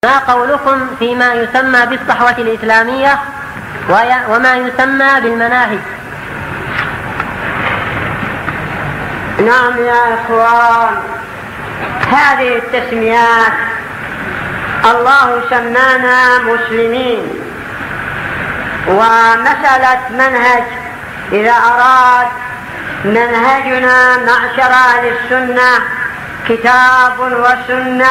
ما قولكم فيما يسمى بالصحوة الإسلامية وما يسمى بالمناهج؟ نعم يا إخوان، هذه التسميات الله سمانا مسلمين، ومسألة منهج إذا أراد منهجنا معشر أهل السنة كتاب وسنة،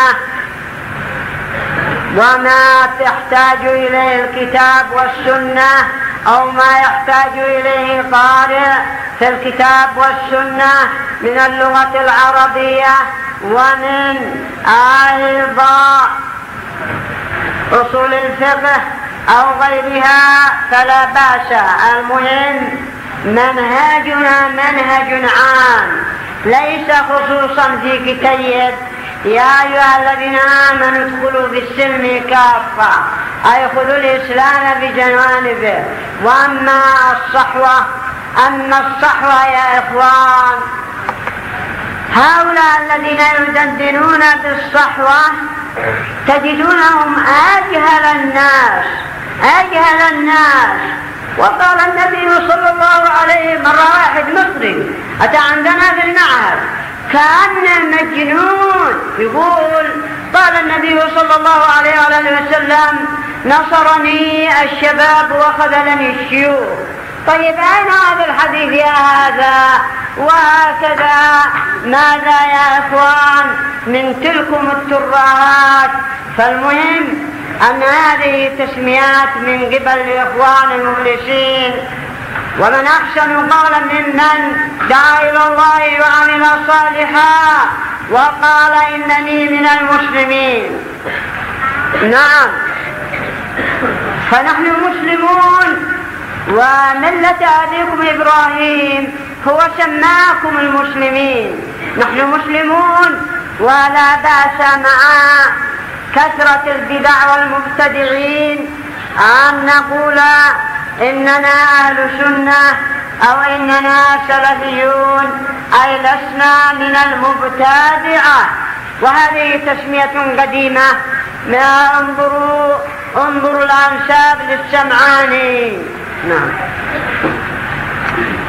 وما تحتاج إليه الكتاب والسنة أو ما يحتاج إليه القارئ في الكتاب والسنة من اللغة العربية ومن أيضا أصول الفقه أو غيرها فلا بأس. المهم منهجنا منهج عام ليس خصوصا في كتيب. يا أيها الذين آمنوا ادخلوا في السلم كافة، أي خذوا الإسلام بجوانبه. وأما الصحوة يا إخوان، هؤلاء الذين يدندنون بالصحوة تجدونهم أجهل الناس. وقال النبي صلى الله عليه مرة واحد مصري أتى عندنا في المعهد كان مجنون، يقول قال النبي صلى الله عليه وسلم نصرني الشباب وخذلني الشيوخ. طيب أين هذا الحديث يا هذا؟ وهكذا ماذا يا إخوان من تلكم الترهات؟ فالمهم أن هذه تسميات من قبل الإخوان المفلسين. ومن أحسن قولا ممن دعا إلى الله وعمل صالحا وقال إنني من المسلمين. نعم، فنحن مسلمون، وملة أبيكم إبراهيم هو سماكم المسلمين. نحن مسلمون، ولا بأس مع كثرة البدع والمبتدعين أن نقول إننا أهل سنة أو إننا سلفيون، أي لسنا من المبتدعة. وهذه تسمية قديمة. انظروا الأنساب للسمعاني. نعم.